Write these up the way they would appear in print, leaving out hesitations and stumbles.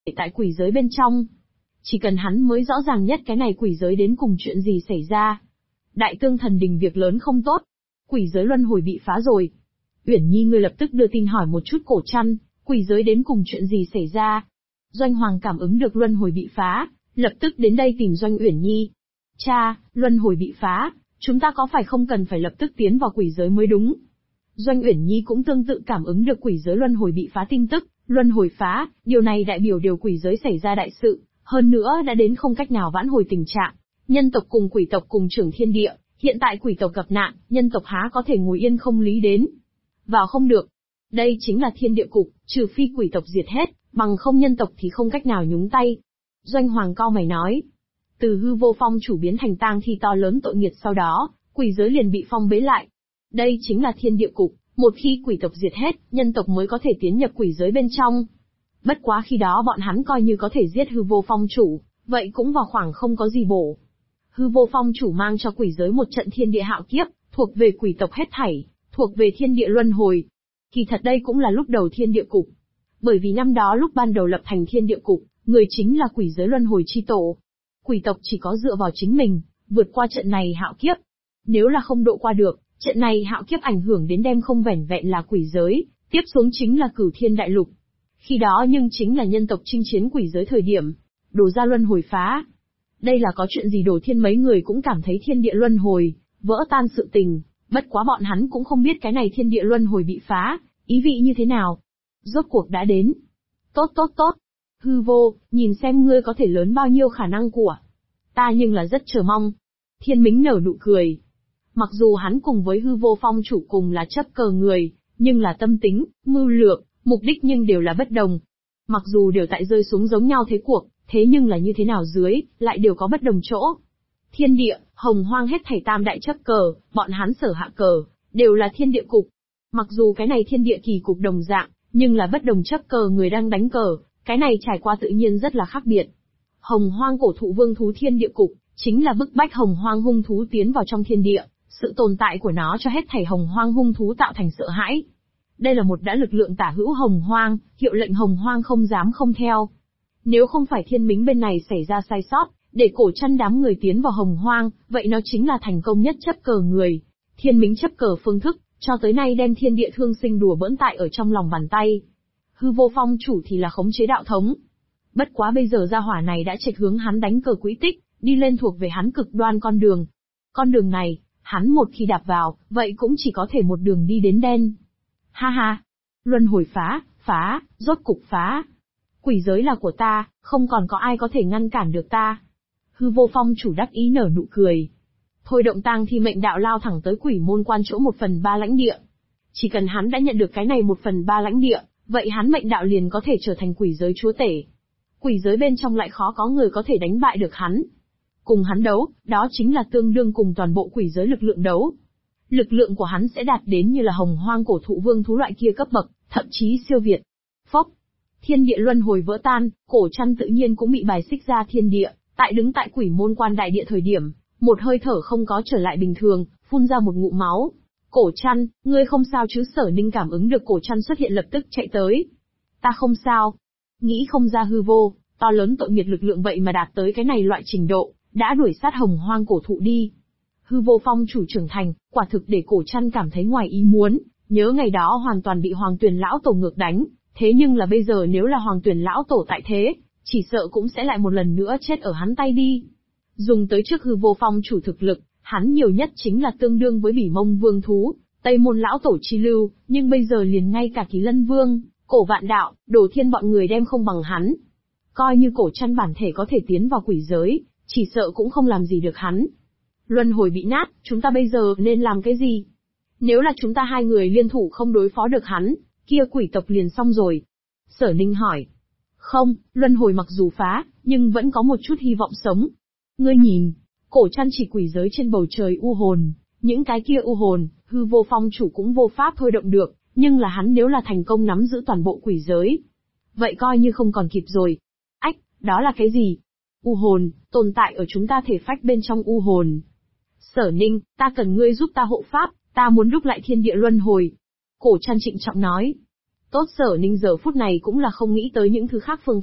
tại quỷ giới bên trong. Chỉ cần hắn mới rõ ràng nhất cái này quỷ giới đến cùng chuyện gì xảy ra. Đại Tương Thần Đình việc lớn không tốt. Quỷ giới luân hồi bị phá rồi. Uyển Nhi ngươi lập tức đưa tin hỏi một chút Cổ Trăn, quỷ giới đến cùng chuyện gì xảy ra. Doanh Hoàng cảm ứng được luân hồi bị phá, lập tức đến đây tìm Doanh Uyển Nhi. Cha, luân hồi bị phá, chúng ta có phải không cần phải lập tức tiến vào quỷ giới mới đúng? Doanh Uyển Nhi cũng tương tự cảm ứng được quỷ giới luân hồi bị phá tin tức, luân hồi phá, điều này đại biểu điều quỷ giới xảy ra đại sự, hơn nữa đã đến không cách nào vãn hồi tình trạng. Nhân tộc cùng quỷ tộc cùng trưởng thiên địa, hiện tại quỷ tộc gặp nạn, nhân tộc há có thể ngồi yên không lý đến. Vào không được. Đây chính là thiên địa cục, trừ phi quỷ tộc diệt hết, bằng không nhân tộc thì không cách nào nhúng tay. Doanh Hoàng cau mày nói. Từ hư vô phong chủ biến thành tang thi to lớn tội nghiệt sau đó, quỷ giới liền bị phong bế lại. Đây chính là thiên địa cục, một khi quỷ tộc diệt hết, nhân tộc mới có thể tiến nhập quỷ giới bên trong. Bất quá khi đó bọn hắn coi như có thể giết hư vô phong chủ, vậy cũng vào khoảng không có gì bổ. Hư vô phong chủ mang cho quỷ giới một trận thiên địa hạo kiếp, thuộc về quỷ tộc hết thảy, thuộc về thiên địa luân hồi. Kỳ thật đây cũng là lúc đầu thiên địa cục. Bởi vì năm đó lúc ban đầu lập thành thiên địa cục, người chính là quỷ giới luân hồi chi tổ. Quỷ tộc chỉ có dựa vào chính mình, vượt qua trận này hạo kiếp. Nếu là không độ qua được, trận này hạo kiếp ảnh hưởng đến đem không vẻn vẹn là quỷ giới, tiếp xuống chính là cửu thiên đại lục. Khi đó nhưng chính là nhân tộc chinh chiến quỷ giới thời điểm, đổ ra luân hồi phá. Đây là có chuyện gì Đổ Thiên mấy người cũng cảm thấy thiên địa luân hồi, vỡ tan sự tình, bất quá bọn hắn cũng không biết cái này thiên địa luân hồi bị phá, ý vị như thế nào. Rốt cuộc đã đến. Tốt tốt tốt. Hư vô, nhìn xem ngươi có thể lớn bao nhiêu khả năng của. Ta nhưng là rất chờ mong. Thiên Mính nở nụ cười. Mặc dù hắn cùng với hư vô phong chủ cùng là chấp cờ người, nhưng là tâm tính, mưu lược, mục đích nhưng đều là bất đồng. Mặc dù đều tại rơi xuống giống nhau thế cuộc, thế nhưng là như thế nào dưới, lại đều có bất đồng chỗ. Thiên địa, hồng hoang hết thảy tam đại chấp cờ, bọn hắn sở hạ cờ, đều là thiên địa cục. Mặc dù cái này thiên địa kỳ cục đồng dạng, nhưng là bất đồng chấp cờ người đang đánh cờ, cái này trải qua tự nhiên rất là khác biệt. Hồng hoang cổ thụ vương thú thiên địa cục, chính là bức bách hồng hoang hung thú tiến vào trong thiên địa, sự tồn tại của nó cho hết thảy hồng hoang hung thú tạo thành sợ hãi. Đây là một đã lực lượng tả hữu hồng hoang, hiệu lệnh hồng hoang không dám không theo. Nếu không phải Thiên Mính bên này xảy ra sai sót, để Cổ Trăn đám người tiến vào hồng hoang, vậy nó chính là thành công nhất chấp cờ người. Thiên Mính chấp cờ phương thức, cho tới nay đem thiên địa thương sinh đùa bỡn tại ở trong lòng bàn tay. Hư vô phong chủ thì là khống chế đạo thống. Bất quá bây giờ gia hỏa này đã chệch hướng hắn đánh cờ quỹ tích, đi lên thuộc về hắn cực đoan con đường. Con đường này, hắn một khi đạp vào, vậy cũng chỉ có thể một đường đi đến đen. Ha ha! Luân hồi phá, rốt cục phá. Quỷ giới là của ta, không còn có ai có thể ngăn cản được ta. Hư vô phong chủ đắc ý nở nụ cười. Thôi động tang thi mệnh đạo lao thẳng tới quỷ môn quan chỗ 1/3 lãnh địa. Chỉ cần hắn đã nhận được cái này 1/3 lãnh địa, vậy hắn mệnh đạo liền có thể trở thành quỷ giới chúa tể. Quỷ giới bên trong lại khó có người có thể đánh bại được hắn. Cùng hắn đấu, đó chính là tương đương cùng toàn bộ quỷ giới lực lượng đấu. Lực lượng của hắn sẽ đạt đến như là hồng hoang cổ thụ vương thú loại kia cấp bậc, thậm chí siêu việt. Phốc! Thiên địa luân hồi vỡ tan, Cổ Trăn tự nhiên cũng bị bài xích ra thiên địa, tại đứng tại quỷ môn quan đại địa thời điểm, một hơi thở không có trở lại bình thường, phun ra một ngụm máu. Cổ Trăn, ngươi không sao chứ? Sở Ninh cảm ứng được Cổ Trăn xuất hiện lập tức chạy tới. Ta không sao. Nghĩ không ra hư vô, to lớn tội nghiệt lực lượng vậy mà đạt tới cái này loại trình độ, đã đuổi sát hồng hoang cổ thụ đi. Hư vô phong chủ trưởng thành, quả thực để Cổ Trăn cảm thấy ngoài ý muốn, nhớ ngày đó hoàn toàn bị Hoàng Tuyền lão tổ ngược đánh, thế nhưng là bây giờ nếu là Hoàng Tuyền lão tổ tại thế, chỉ sợ cũng sẽ lại một lần nữa chết ở hắn tay đi. Dùng tới trước hư vô phong chủ thực lực, hắn nhiều nhất chính là tương đương với Bỉ Mông vương thú, Tây môn lão tổ chi lưu, nhưng bây giờ liền ngay cả Kỳ Lân vương, Cổ Vạn Đạo, Đồ Thiên bọn người đem không bằng hắn. Coi như Cổ Trăn bản thể có thể tiến vào quỷ giới, chỉ sợ cũng không làm gì được hắn. Luân hồi bị nát, chúng ta bây giờ nên làm cái gì? Nếu là chúng ta hai người liên thủ không đối phó được hắn, kia quỷ tộc liền xong rồi. Sở Ninh hỏi. Không, luân hồi mặc dù phá, nhưng vẫn có một chút hy vọng sống. Ngươi nhìn, Cổ Trăn chỉ quỷ giới trên bầu trời u hồn, những cái kia u hồn, hư vô phong chủ cũng vô pháp thôi động được, nhưng là hắn nếu là thành công nắm giữ toàn bộ quỷ giới, vậy coi như không còn kịp rồi. Ách, đó là cái gì? U hồn, tồn tại ở chúng ta thể phách bên trong u hồn. Sở Ninh, ta cần ngươi giúp ta hộ pháp, ta muốn đúc lại thiên địa luân hồi. Cổ Trăn trịnh trọng nói. Tốt, Sở Ninh giờ phút này cũng là không nghĩ tới những thứ khác phương pháp,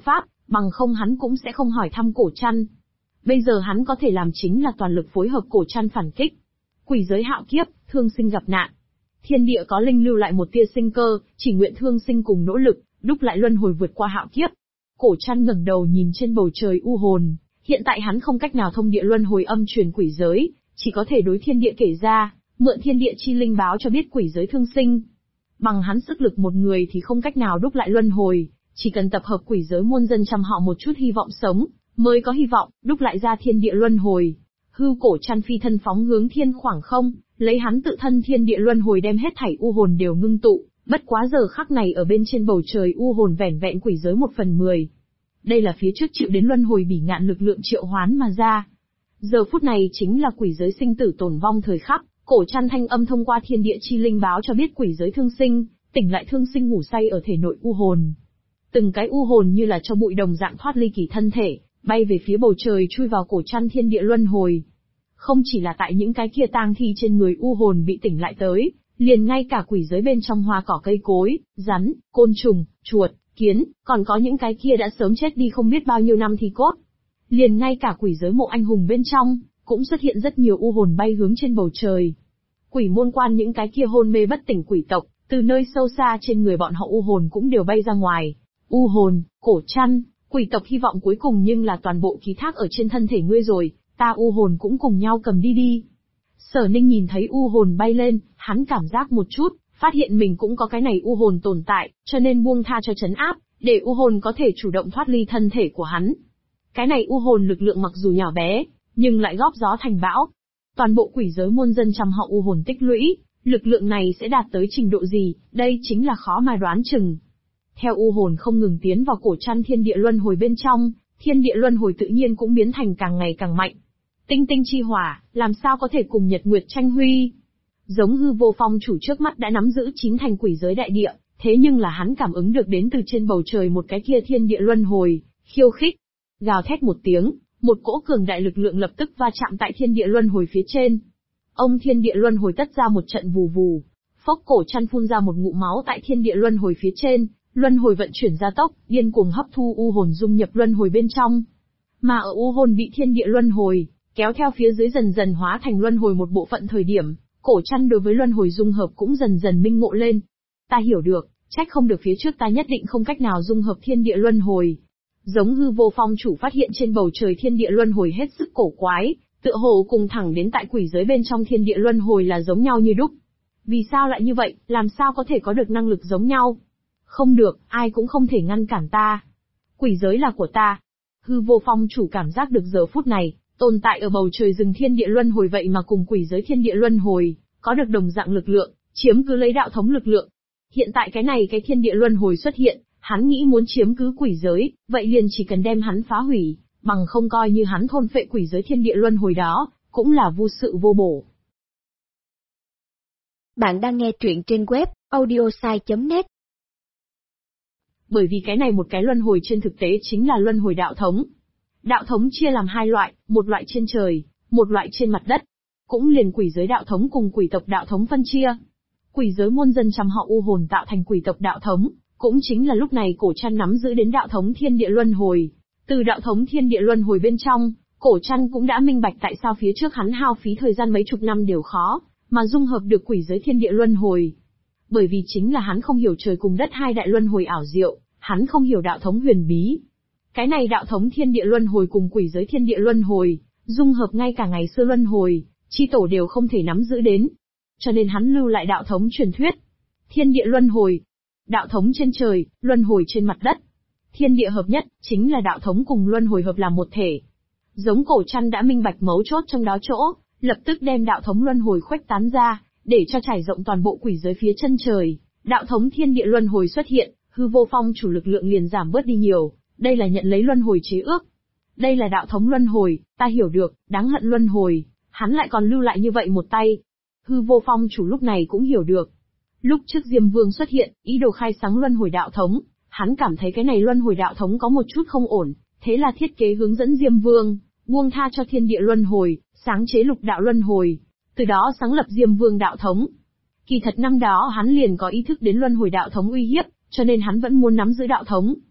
Bằng không hắn cũng sẽ không hỏi thăm Cổ Trăn. Bây giờ hắn có thể làm chính là toàn lực phối hợp Cổ Trăn phản kích. Quỷ giới hạo kiếp, thương sinh gặp nạn. Thiên địa có linh lưu lại một tia sinh cơ, chỉ nguyện thương sinh cùng nỗ lực, đúc lại luân hồi vượt qua hạo kiếp. Cổ Trăn ngẩng đầu nhìn trên bầu trời u hồn, hiện tại hắn không cách nào thông địa luân hồi âm truyền quỷ giới, chỉ có thể đối thiên địa kể ra, mượn thiên địa chi linh báo cho biết quỷ giới thương sinh. Bằng hắn sức lực một người thì không cách nào đúc lại luân hồi, chỉ cần tập hợp quỷ giới muôn dân trăm họ một chút hy vọng sống, mới có hy vọng đúc lại ra thiên địa luân hồi. Hư Cổ Trăn phi thân phóng hướng thiên khoảng không, lấy hắn tự thân thiên địa luân hồi đem hết thảy u hồn đều ngưng tụ, bất quá giờ khắc này ở bên trên bầu trời u hồn vẻn vẹn quỷ giới 1/10. Đây là phía trước chịu đến luân hồi bỉ ngạn lực lượng triệu hoán mà ra. Giờ phút này chính là quỷ giới sinh tử tồn vong thời khắc, Cổ Trăn thanh âm thông qua thiên địa chi linh báo cho biết quỷ giới thương sinh, tỉnh lại thương sinh ngủ say ở thể nội u hồn. Từng cái u hồn như là cho bụi đồng dạng thoát ly kỳ thân thể, bay về phía bầu trời chui vào Cổ Trăn thiên địa luân hồi. Không chỉ là tại những cái kia tang thi trên người u hồn bị tỉnh lại tới, liền ngay cả quỷ giới bên trong hoa cỏ cây cối, rắn, côn trùng, chuột, kiến, còn có những cái kia đã sớm chết đi không biết bao nhiêu năm thì cốt. Liền ngay cả quỷ giới mộ anh hùng bên trong, cũng xuất hiện rất nhiều u hồn bay hướng trên bầu trời. Quỷ môn quan những cái kia hôn mê bất tỉnh quỷ tộc, từ nơi sâu xa trên người bọn họ u hồn cũng đều bay ra ngoài. U hồn, Cổ Trăn, quỷ tộc hy vọng cuối cùng nhưng là toàn bộ ký thác ở trên thân thể ngươi rồi, ta u hồn cũng cùng nhau cầm đi đi. Sở Ninh nhìn thấy u hồn bay lên, hắn cảm giác một chút, phát hiện mình cũng có cái này u hồn tồn tại, cho nên buông tha cho trấn áp, để u hồn có thể chủ động thoát ly thân thể của hắn. Cái này u hồn lực lượng mặc dù nhỏ bé, nhưng lại góp gió thành bão. Toàn bộ quỷ giới muôn dân trăm họ u hồn tích lũy, lực lượng này sẽ đạt tới trình độ gì, đây chính là khó mà đoán chừng. Theo u hồn không ngừng tiến vào Cổ Trăn thiên địa luân hồi bên trong, thiên địa luân hồi tự nhiên cũng biến thành càng ngày càng mạnh. Tinh tinh chi hỏa, làm sao có thể cùng nhật nguyệt tranh huy? Giống Hư Vô Phong chủ trước mắt đã nắm giữ 9 thành quỷ giới đại địa, thế nhưng là hắn cảm ứng được đến từ trên bầu trời một cái kia thiên địa luân hồi, khiêu khích. Gào thét một tiếng, một cỗ cường đại lực lượng lập tức va chạm tại thiên địa luân hồi phía trên. Ông thiên địa luân hồi tất ra một trận vù vù, phốc Cổ Trăn phun ra một ngụm máu tại thiên địa luân hồi phía trên, luân hồi vận chuyển gia tốc, điên cuồng hấp thu u hồn dung nhập luân hồi bên trong. Mà ở u hồn bị thiên địa luân hồi kéo theo phía dưới dần dần hóa thành luân hồi một bộ phận thời điểm, Cổ Trăn đối với luân hồi dung hợp cũng dần dần minh ngộ lên. Ta hiểu được, trách không được phía trước ta nhất định không cách nào dung hợp thiên địa luân hồi. Giống Hư Vô Phong chủ phát hiện trên bầu trời thiên địa luân hồi hết sức cổ quái, tựa hồ cùng thẳng đến tại quỷ giới bên trong thiên địa luân hồi là giống nhau như đúc. Vì sao lại như vậy, làm sao có thể có được năng lực giống nhau? Không được, ai cũng không thể ngăn cản ta. Quỷ giới là của ta. Hư Vô Phong chủ cảm giác được giờ phút này, tồn tại ở bầu trời rừng thiên địa luân hồi vậy mà cùng quỷ giới thiên địa luân hồi, có được đồng dạng lực lượng, chiếm cứ lấy đạo thống lực lượng. Hiện tại cái thiên địa luân hồi xuất hiện, hắn nghĩ muốn chiếm cứ quỷ giới, vậy liền chỉ cần đem hắn phá hủy, bằng không coi như hắn thôn phệ quỷ giới thiên địa luân hồi đó, cũng là vô sự vô bổ. Bạn đang nghe truyện trên web audiosai.net. Bởi vì cái này một cái luân hồi trên thực tế chính là luân hồi đạo thống. Đạo thống chia làm hai loại, một loại trên trời, một loại trên mặt đất. Cũng liền quỷ giới đạo thống cùng quỷ tộc đạo thống phân chia. Quỷ giới muôn dân trăm họ u hồn tạo thành quỷ tộc đạo thống, cũng chính là lúc này Cổ Trăn nắm giữ đến đạo thống thiên địa luân hồi. Từ đạo thống thiên địa luân hồi bên trong, Cổ Trăn cũng đã minh bạch tại sao phía trước hắn hao phí thời gian mấy chục năm đều khó, mà dung hợp được quỷ giới thiên địa luân hồi. Bởi vì chính là hắn không hiểu trời cùng đất hai đại luân hồi ảo diệu, hắn không hiểu đạo thống huyền bí. Cái này đạo thống thiên địa luân hồi cùng quỷ giới thiên địa luân hồi, dung hợp ngay cả ngày xưa luân hồi, chi tổ đều không thể nắm giữ đến. Cho nên hắn lưu lại đạo thống truyền thuyết. Thiên địa luân hồi, đạo thống trên trời, luân hồi trên mặt đất. Thiên địa hợp nhất, chính là đạo thống cùng luân hồi hợp làm một thể. Giống Cổ Trăn đã minh bạch mấu chốt trong đó chỗ, lập tức đem đạo thống luân hồi khuếch tán ra, để cho trải rộng toàn bộ quỷ giới phía chân trời. Đạo thống thiên địa luân hồi xuất hiện, Hư Vô Phong chủ lực lượng liền giảm bớt đi nhiều, đây là nhận lấy luân hồi chế ước. Đây là đạo thống luân hồi, ta hiểu được, đáng hận luân hồi, hắn lại còn lưu lại như vậy một tay. Hư Vô Phong chủ lúc này cũng hiểu được. Lúc trước Diêm Vương xuất hiện, ý đồ khai sáng luân hồi đạo thống, hắn cảm thấy cái này luân hồi đạo thống có một chút không ổn, thế là thiết kế hướng dẫn Diêm Vương, buông tha cho thiên địa luân hồi, sáng chế lục đạo luân hồi, từ đó sáng lập Diêm Vương đạo thống. Kỳ thật năm đó hắn liền có ý thức đến luân hồi đạo thống uy hiếp, cho nên hắn vẫn muốn nắm giữ đạo thống.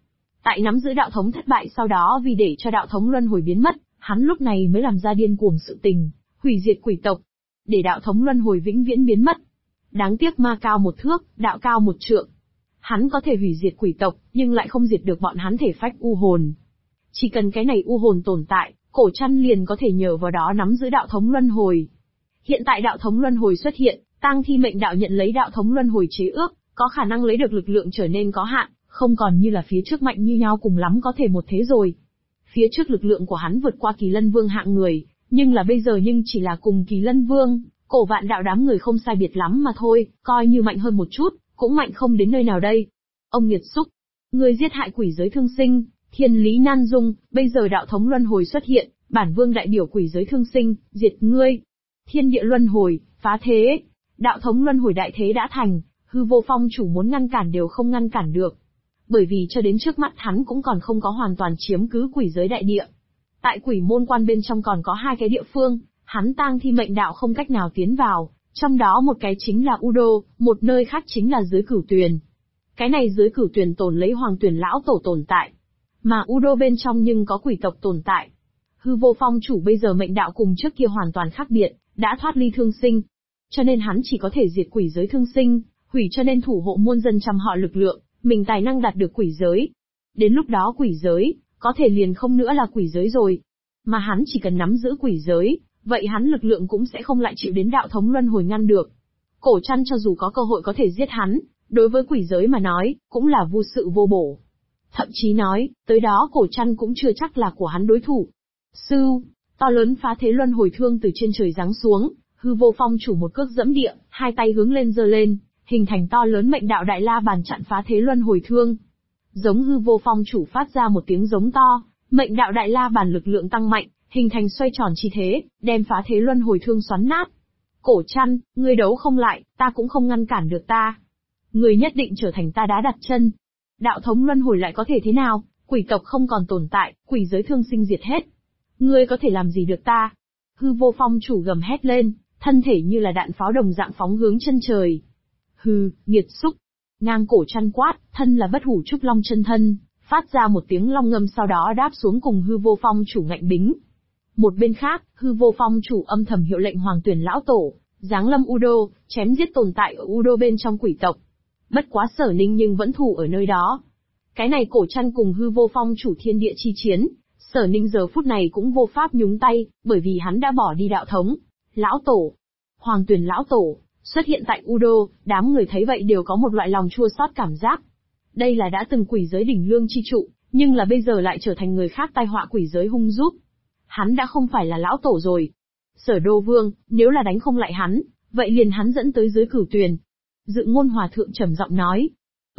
Tại nắm giữ đạo thống thất bại sau đó vì để cho đạo thống luân hồi biến mất, hắn lúc này mới làm ra điên cuồng sự tình, hủy diệt quỷ tộc, để đạo thống luân hồi vĩnh viễn biến mất. Đáng tiếc ma cao một thước, đạo cao một trượng. Hắn có thể hủy diệt quỷ tộc, nhưng lại không diệt được bọn hắn thể phách u hồn. Chỉ cần cái này u hồn tồn tại, Cổ Trăn liền có thể nhờ vào đó nắm giữ đạo thống luân hồi. Hiện tại đạo thống luân hồi xuất hiện, Tang Thi Mệnh Đạo nhận lấy đạo thống luân hồi chế ước, có khả năng lấy được lực lượng trở nên có hạn, không còn như là phía trước mạnh như nhau, cùng lắm có thể một thế rồi. Phía trước lực lượng của hắn vượt qua Kỳ Lân Vương hạng người, nhưng là bây giờ nhưng chỉ là cùng Kỳ Lân Vương, Cổ Vạn Đạo đám người không sai biệt lắm mà thôi, coi như mạnh hơn một chút, cũng mạnh không đến nơi nào đây. Ông nghiệt xúc, ngươi giết hại quỷ giới thương sinh, thiên lý nan dung, bây giờ đạo thống luân hồi xuất hiện, bản vương đại biểu quỷ giới thương sinh, diệt ngươi. Thiên địa luân hồi, phá thế, đạo thống luân hồi đại thế đã thành, Hư Vô Phong chủ muốn ngăn cản đều không ngăn cản được. Bởi vì cho đến trước mắt hắn cũng còn không có hoàn toàn chiếm cứ quỷ giới đại địa. Tại quỷ môn quan bên trong còn có 2 cái địa phương, hắn Tang Thi Mệnh Đạo không cách nào tiến vào, trong đó một cái chính là U Đô, một nơi khác chính là dưới Cửu Tuyền. Cái này dưới Cửu Tuyền tồn lấy Hoàng Tuyền lão tổ tồn tại, mà U Đô bên trong nhưng có quỷ tộc tồn tại. Hư Vô Phong chủ bây giờ mệnh đạo cùng trước kia hoàn toàn khác biệt, đã thoát ly thương sinh, cho nên hắn chỉ có thể diệt quỷ giới thương sinh, hủy cho nên thủ hộ muôn dân trăm họ lực lượng, mình tài năng đạt được quỷ giới. Đến lúc đó quỷ giới, có thể liền không nữa là quỷ giới rồi. Mà hắn chỉ cần nắm giữ quỷ giới, vậy hắn lực lượng cũng sẽ không lại chịu đến đạo thống luân hồi ngăn được. Cổ Trăn cho dù có cơ hội có thể giết hắn, đối với quỷ giới mà nói, cũng là vô sự vô bổ. Thậm chí nói, tới đó Cổ Trăn cũng chưa chắc là của hắn đối thủ. Sưu, to lớn phá thế luân hồi thương từ trên trời giáng xuống, Hư Vô Phong chủ một cước dẫm địa, 2 tay hướng lên giơ lên, hình thành to lớn mệnh đạo đại la bàn chặn phá thế luân hồi thương. Giống Hư Vô Phong chủ phát ra một tiếng giống to, mệnh đạo đại la bàn lực lượng tăng mạnh, hình thành xoay tròn chi thế, đem phá thế luân hồi thương xoắn nát. Cổ Trăn, ngươi đấu không lại, ta cũng không ngăn cản được ta. Ngươi nhất định trở thành ta đá đặt chân. Đạo thống luân hồi lại có thể thế nào, quỷ tộc không còn tồn tại, quỷ giới thương sinh diệt hết. Ngươi có thể làm gì được ta? Hư Vô Phong chủ gầm hét lên, thân thể như là đạn pháo đồng dạng phóng hướng chân trời. Hừ, nghiệt xúc. Ngang Cổ Trăn quát, thân là Bất Hủ Trúc Long chân thân, phát ra một tiếng long ngâm sau đó đáp xuống cùng Hư Vô Phong chủ ngạnh bính. Một bên khác, Hư Vô Phong chủ âm thầm hiệu lệnh Hoàng Tuyển lão tổ, giáng lâm U Đô, chém giết tồn tại ở U Đô bên trong quỷ tộc. Bất quá Sở Ninh nhưng vẫn thủ ở nơi đó. Cái này Cổ Trăn cùng Hư Vô Phong chủ thiên địa chi chiến, Sở Ninh giờ phút này cũng vô pháp nhúng tay, bởi vì hắn đã bỏ đi đạo thống. Lão tổ, Hoàng Tuyển lão tổ, xuất hiện tại U Đô, đám người thấy vậy đều có một loại lòng chua xót cảm giác. Đây là đã từng quỷ giới đỉnh lương chi trụ, nhưng là bây giờ lại trở thành người khác tai họa quỷ giới hung giúp. Hắn đã không phải là lão tổ rồi. Sở Đô Vương, nếu là đánh không lại hắn, vậy liền hắn dẫn tới dưới Cửu Tuyền. Dự Ngôn Hòa Thượng trầm giọng nói.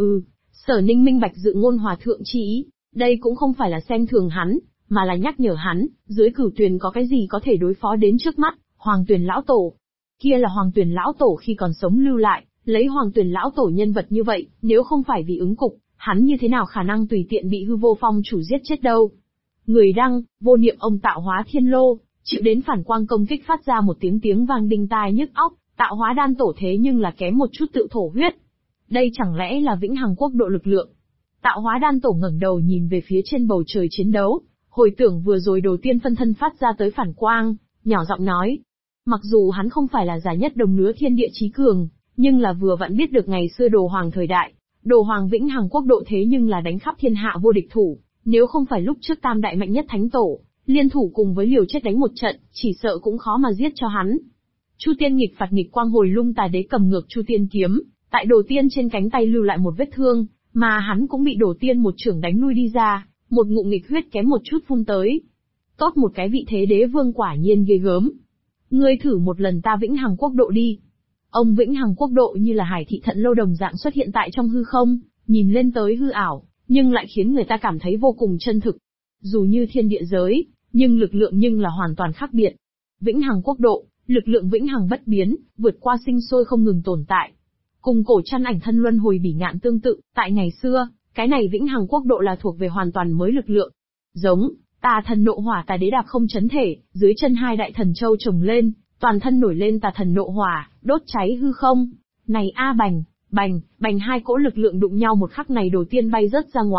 Sở Ninh minh bạch Dự Ngôn Hòa Thượng chi ý, đây cũng không phải là xem thường hắn, mà là nhắc nhở hắn, dưới Cửu Tuyền có cái gì có thể đối phó đến trước mắt, Hoàng Tuyền lão tổ. Kia là Hoàng Tuyền lão tổ khi còn sống lưu lại, lấy Hoàng Tuyền lão tổ nhân vật như vậy, nếu không phải vì ứng cục, hắn như thế nào khả năng tùy tiện bị Hư Vô Phong chủ giết chết đâu. Người đăng, vô niệm ông tạo hóa thiên lô, chịu đến phản quang công kích phát ra một tiếng vang đinh tai nhức óc, tạo hóa đan tổ thế nhưng là kém một chút tự thổ huyết. Đây chẳng lẽ là vĩnh hằng quốc độ lực lượng? Tạo hóa đan tổ ngẩng đầu nhìn về phía trên bầu trời chiến đấu, hồi tưởng vừa rồi đầu tiên phân thân phát ra tới phản quang, nhỏ giọng nói. Mặc dù hắn không phải là giả nhất đồng lứa thiên địa chí cường, nhưng là vừa vặn biết được ngày xưa Đồ Hoàng thời đại, Đồ Hoàng vĩnh hằng quốc độ thế nhưng là đánh khắp thiên hạ vô địch thủ, nếu không phải lúc trước tam đại mạnh nhất thánh tổ, liên thủ cùng với liều chết đánh một trận, chỉ sợ cũng khó mà giết cho hắn. Chu Tiên nghịch phạt nghịch quang hồi lung tà đế cầm ngược Chu Tiên kiếm, tại Đồ Tiên trên cánh tay lưu lại một vết thương, mà hắn cũng bị Đồ Tiên một chưởng đánh lui đi ra, một ngụm nghịch huyết kém một chút phun tới. Tốt một cái vị thế đế vương quả nhiên ghê gớm. Ngươi thử một lần ta vĩnh hằng quốc độ đi. Ông vĩnh hằng quốc độ như là hải thị thận lâu đồng dạng xuất hiện tại trong hư không, nhìn lên tới hư ảo, nhưng lại khiến người ta cảm thấy vô cùng chân thực. Dù như thiên địa giới, nhưng lực lượng nhưng là hoàn toàn khác biệt. Vĩnh hằng quốc độ, lực lượng vĩnh hằng bất biến, vượt qua sinh sôi không ngừng tồn tại. Cùng Cổ Trăn ảnh thân luân hồi bỉ ngạn tương tự, tại ngày xưa, cái này vĩnh hằng quốc độ là thuộc về hoàn toàn mới lực lượng. Giống, tà thần nộ hỏa tà đế đạp không chấn thể, dưới chân 2 đại thần châu trồng lên, toàn thân nổi lên tà thần nộ hỏa, đốt cháy hư không. Này a bành, bành, bành 2 cỗ lực lượng đụng nhau một khắc này Đồ Tiên bay rớt ra ngoài,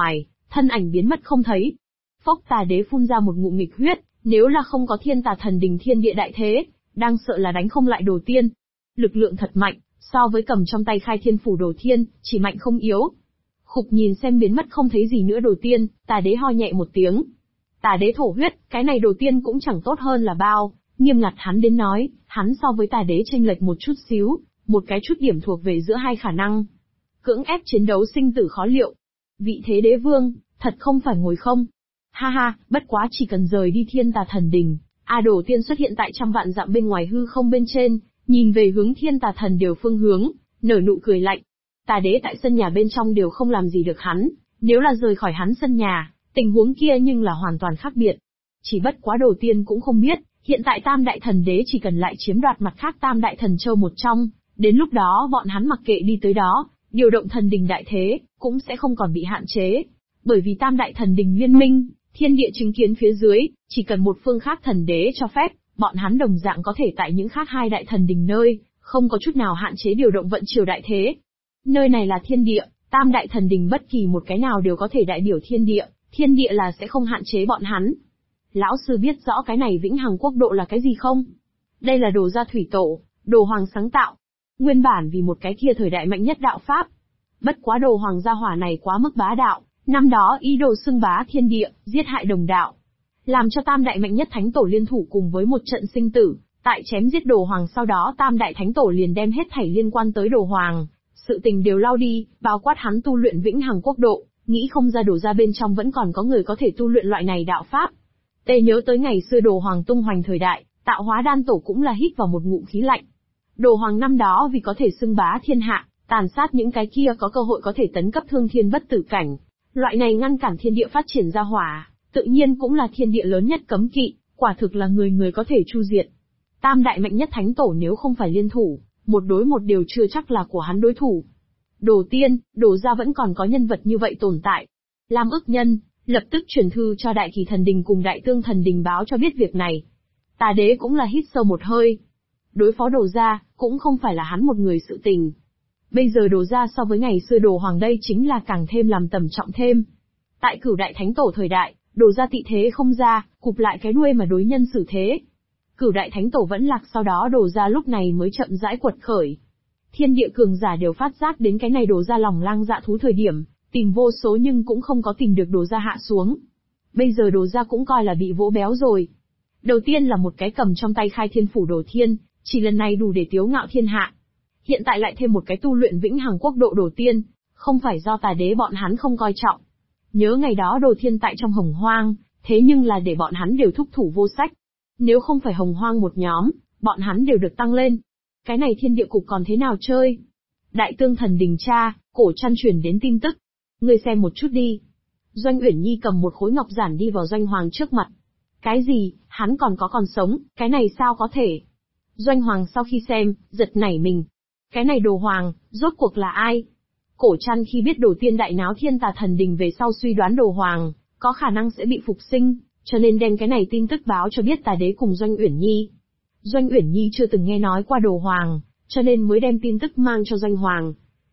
thân ảnh biến mất không thấy. Phốc, Tà Đế phun ra một ngụm nghịch huyết, nếu là không có Thiên Tà Thần Đình thiên địa đại thế, đang sợ là đánh không lại Đồ Tiên. Lực lượng thật mạnh, so với cầm trong tay Khai Thiên Phủ Đồ Thiên, chỉ mạnh không yếu. Khục, nhìn xem biến mất không thấy gì nữa Đồ Tiên, Tà Đế ho nhẹ một tiếng. Tà Đế thổ huyết, cái này Đồ Tiên cũng chẳng tốt hơn là bao, nghiêm ngặt hắn đến nói, hắn so với Tà Đế chênh lệch một chút xíu, một cái chút điểm thuộc về giữa hai khả năng. Cưỡng ép chiến đấu sinh tử khó liệu. Vị thế đế vương, thật không phải ngồi không. Ha ha, bất quá chỉ cần rời đi Thiên Tà Thần Đình, Đồ Tiên xuất hiện tại trăm vạn dặm bên ngoài hư không bên trên, nhìn về hướng Thiên Tà Thần đều phương hướng, nở nụ cười lạnh. Tà Đế tại sân nhà bên trong đều không làm gì được hắn, nếu là rời khỏi hắn sân nhà, tình huống kia nhưng là hoàn toàn khác biệt. Chỉ bất quá Đồ Tiên cũng không biết, hiện tại Tam Đại Thần Đế chỉ cần lại chiếm đoạt mặt khác Tam Đại Thần Châu một trong, đến lúc đó bọn hắn mặc kệ đi tới đó, điều động thần đình đại thế, cũng sẽ không còn bị hạn chế. Bởi vì Tam Đại Thần Đình liên minh, thiên địa chứng kiến phía dưới, chỉ cần một phương khác thần đế cho phép, bọn hắn đồng dạng có thể tại những khác hai đại thần đình nơi, không có chút nào hạn chế điều động vận triều đại thế. Nơi này là thiên địa, Tam Đại Thần Đình bất kỳ một cái nào đều có thể đại biểu thiên địa là sẽ không hạn chế bọn hắn. Lão sư biết rõ cái này Vĩnh Hằng Quốc độ là cái gì không? Đây là Đồ Gia Thủy Tổ, Đồ Hoàng sáng tạo. Nguyên bản vì một cái kia thời đại mạnh nhất đạo pháp. Bất quá Đồ Hoàng gia hỏa này quá mức bá đạo, năm đó ý đồ xưng bá thiên địa, giết hại đồng đạo. Làm cho Tam Đại mạnh nhất Thánh Tổ liên thủ cùng với một trận sinh tử, tại chém giết Đồ Hoàng sau đó Tam Đại Thánh Tổ liền đem hết thảy liên quan tới Đồ Hoàng, sự tình đều lao đi, bao quát hắn tu luyện Vĩnh Hằng Quốc độ, nghĩ không ra Đồ gia bên trong vẫn còn có người có thể tu luyện loại này đạo pháp. Tê nhớ tới ngày xưa Đồ Hoàng tung hoành thời đại, Tạo Hóa Đan Tổ cũng là hít vào một ngụm khí lạnh. Đồ Hoàng năm đó vì có thể xưng bá thiên hạ, tàn sát những cái kia có cơ hội có thể tấn cấp thương thiên bất tử cảnh. Loại này ngăn cản thiên địa phát triển ra hỏa, tự nhiên cũng là thiên địa lớn nhất cấm kỵ, quả thực là người người có thể chu diệt. Tam Đại mạnh nhất Thánh Tổ nếu không phải liên thủ, một đối một đều chưa chắc là của hắn đối thủ. Đồ Tiên, Đồ gia vẫn còn có nhân vật như vậy tồn tại. Lam Ức Nhân lập tức chuyển thư cho Đại Kỳ Thần Đình cùng Đại Tương Thần Đình báo cho biết việc này. Tà Đế cũng là hít sâu một hơi. Đối phó Đồ gia, cũng không phải là hắn một người sự tình. Bây giờ Đồ gia so với ngày xưa Đồ Hoàng đây chính là càng thêm làm tầm trọng thêm. Tại Cửu Đại Thánh Tổ thời đại, Đồ gia tị thế không ra, cụp lại cái đuôi mà đối nhân xử thế. Cửu Đại Thánh Tổ vẫn lạc sau đó Đồ gia lúc này mới chậm rãi quật khởi. Thiên địa cường giả đều phát giác đến cái này Đồ gia lòng lang dạ thú thời điểm, tìm vô số nhưng cũng không có tìm được Đồ gia hạ xuống. Bây giờ Đồ gia cũng coi là bị vỗ béo rồi. Đầu tiên là một cái cầm trong tay Khai Thiên Phủ Đồ Thiên, chỉ lần này đủ để tiếu ngạo thiên hạ. Hiện tại lại thêm một cái tu luyện Vĩnh Hằng Quốc độ Đồ Tiên, không phải do Tà Đế bọn hắn không coi trọng. Nhớ ngày đó Đồ Thiên tại trong Hồng Hoang, thế nhưng là để bọn hắn đều thúc thủ vô sách. Nếu không phải Hồng Hoang một nhóm, bọn hắn đều được tăng lên. Cái này thiên địa cục còn thế nào chơi? Đại Tương Thần Đình tra, Cổ Trăn truyền đến tin tức. Ngươi xem một chút đi. Doanh Uyển Nhi cầm một khối ngọc giản đi vào Doanh Hoàng trước mặt. Cái gì, hắn còn sống, cái này sao có thể? Doanh Hoàng sau khi xem, giật nảy mình. Cái này Đồ Hoàng, rốt cuộc là ai? Cổ Trăn khi biết Đồ Tiên đại náo Thiên Tà Thần Đình về sau suy đoán Đồ Hoàng có khả năng sẽ bị phục sinh, cho nên đem cái này tin tức báo cho biết Tà Đế cùng Doanh Uyển Nhi. Doanh Uyển Nhi chưa từng nghe nói qua Đồ Hoàng, cho nên mới đem tin tức mang cho Doanh Hoàng.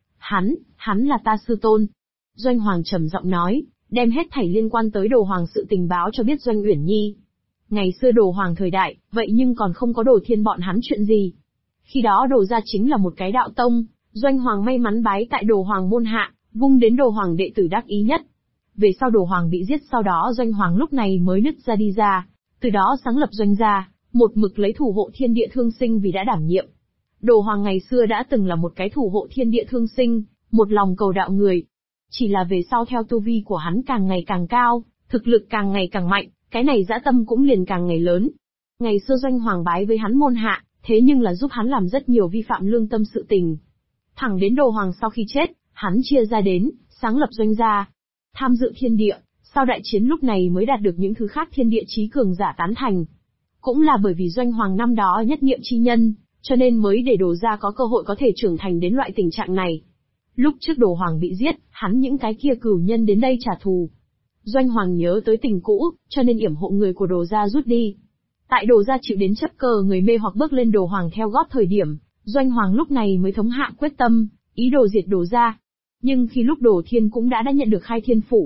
Hắn là ta sư tôn. Doanh Hoàng trầm giọng nói, đem hết thảy liên quan tới Đồ Hoàng sự tình báo cho biết Doanh Uyển Nhi. Ngày xưa Đồ Hoàng thời đại, vậy nhưng còn không có Đồ Thiên bọn hắn chuyện gì. Khi đó Đồ gia chính là một cái đạo tông, Doanh Hoàng may mắn bái tại Đồ Hoàng môn hạ, vung đến Đồ Hoàng đệ tử đắc ý nhất. Về sau Đồ Hoàng bị giết sau đó Doanh Hoàng lúc này mới nứt ra đi ra, từ đó sáng lập Doanh gia, một mực lấy thủ hộ thiên địa thương sinh vì đã đảm nhiệm. Đồ Hoàng ngày xưa đã từng là một cái thủ hộ thiên địa thương sinh, một lòng cầu đạo người. Chỉ là về sau theo tu vi của hắn càng ngày càng cao, thực lực càng ngày càng mạnh, cái này dã tâm cũng liền càng ngày lớn. Ngày xưa Doanh Hoàng bái với hắn môn hạ, thế nhưng là giúp hắn làm rất nhiều vi phạm lương tâm sự tình. Thẳng đến Đồ Hoàng sau khi chết, hắn chia ra đến, sáng lập Doanh gia, tham dự thiên địa, sau đại chiến lúc này mới đạt được những thứ khác thiên địa chí cường giả tán thành. Cũng là bởi vì Doanh Hoàng năm đó nhất niệm chi nhân, cho nên mới để Đồ gia có cơ hội có thể trưởng thành đến loại tình trạng này. Lúc trước Đồ Hoàng bị giết, hắn những cái kia cửu nhân đến đây trả thù. Doanh Hoàng nhớ tới tình cũ, cho nên yểm hộ người của Đồ gia rút đi. Tại Đồ gia chịu đến chấp cờ người mê hoặc bước lên Đồ Hoàng theo gót thời điểm, Doanh Hoàng lúc này mới thống hạ quyết tâm, ý đồ diệt Đồ gia. Nhưng khi lúc Đồ Thiên cũng đã nhận được Khai Thiên Phủ,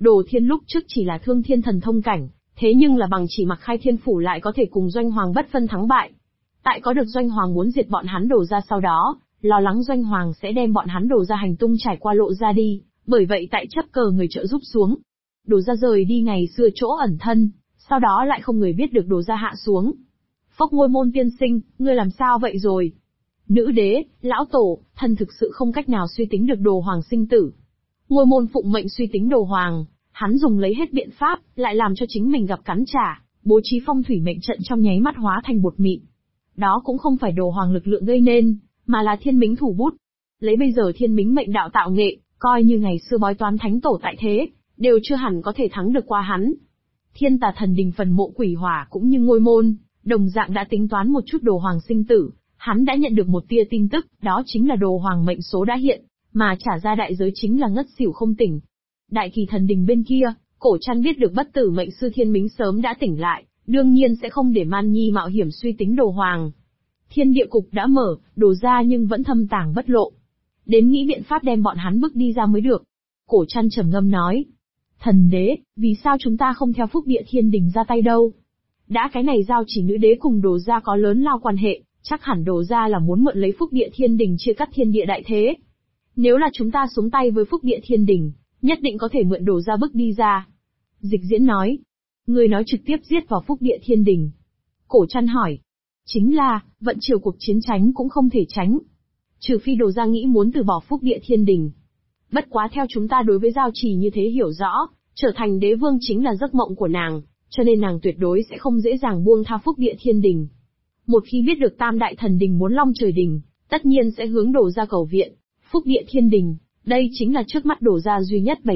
Đồ Thiên lúc trước chỉ là thương thiên thần thông cảnh, thế nhưng là bằng chỉ mặc khai thiên phủ lại có thể cùng Doanh Hoàng bất phân thắng bại. Tại có được Doanh Hoàng muốn diệt bọn hắn Đồ ra sau đó, lo lắng Doanh Hoàng sẽ đem bọn hắn Đồ ra hành tung trải qua lộ ra đi, bởi vậy tại chấp cờ người trợ giúp xuống. Đồ ra rời đi ngày xưa chỗ ẩn thân, sau đó lại không người biết được Đồ ra hạ xuống. Phốc Ngôi Môn tiên sinh, ngươi làm sao vậy rồi? Nữ đế, lão tổ, thần thực sự không cách nào suy tính được Đồ Hoàng sinh tử. Ngôi Môn phụng mệnh suy tính Đồ Hoàng, hắn dùng lấy hết biện pháp, lại làm cho chính mình gặp cắn trả, bố trí phong thủy mệnh trận trong nháy mắt hóa thành bột mịn. Đó cũng không phải Đồ Hoàng lực lượng gây nên, mà là Thiên Mính thủ bút. Lấy bây giờ Thiên Mính mệnh đạo tạo nghệ, coi như ngày xưa bói toán thánh tổ tại thế, đều chưa hẳn có thể thắng được qua hắn. Thiên Tà Thần Đình phần mộ quỷ hỏa cũng như Ngôi Môn, đồng dạng đã tính toán một chút Đồ Hoàng sinh tử, hắn đã nhận được một tia tin tức, đó chính là Đồ Hoàng mệnh số đã hiện, mà trả ra đại giới chính là ngất xỉu không tỉnh. Đại Kỳ Thần Đình bên kia, Cổ Trăn biết được bất tử mệnh sư Thiên Mính sớm đã tỉnh lại, đương nhiên sẽ không để Man Nhi mạo hiểm suy tính Đồ Hoàng. Thiên địa cục đã mở, Đồ ra nhưng vẫn thâm tàng bất lộ. Đến nghĩ biện pháp đem bọn hắn bước đi ra mới được. Cổ Trăn trầm ngâm nói. Thần đế, vì sao chúng ta không theo Phúc Địa Thiên Đình ra tay đâu? Đã cái này giao chỉ nữ đế cùng Đồ ra có lớn lao quan hệ, chắc hẳn Đồ ra là muốn mượn lấy Phúc Địa Thiên Đình chia cắt thiên địa đại thế. Nếu là chúng ta xuống tay với Phúc Địa Thiên Đình, nhất định có thể mượn Đồ ra bước đi ra. Dịch Diễn nói. Người nói trực tiếp giết vào Phúc Địa Thiên Đình. Cổ Trăn hỏi. Chính là, vận chiều cuộc chiến tránh cũng không thể tránh. Trừ phi Đồ ra nghĩ muốn từ bỏ Phúc Địa Thiên Đình. Bất quá theo chúng ta đối với giao trì như thế hiểu rõ, trở thành đế vương chính là giấc mộng của nàng, cho nên nàng tuyệt đối sẽ không dễ dàng buông tha Phúc Địa Thiên Đình. Một khi biết được Tam Đại Thần Đình muốn long trời đình, tất nhiên sẽ hướng Đồ ra cầu viện. Phúc Địa Thiên Đình, đây chính là trước mắt Đồ ra duy nhất bày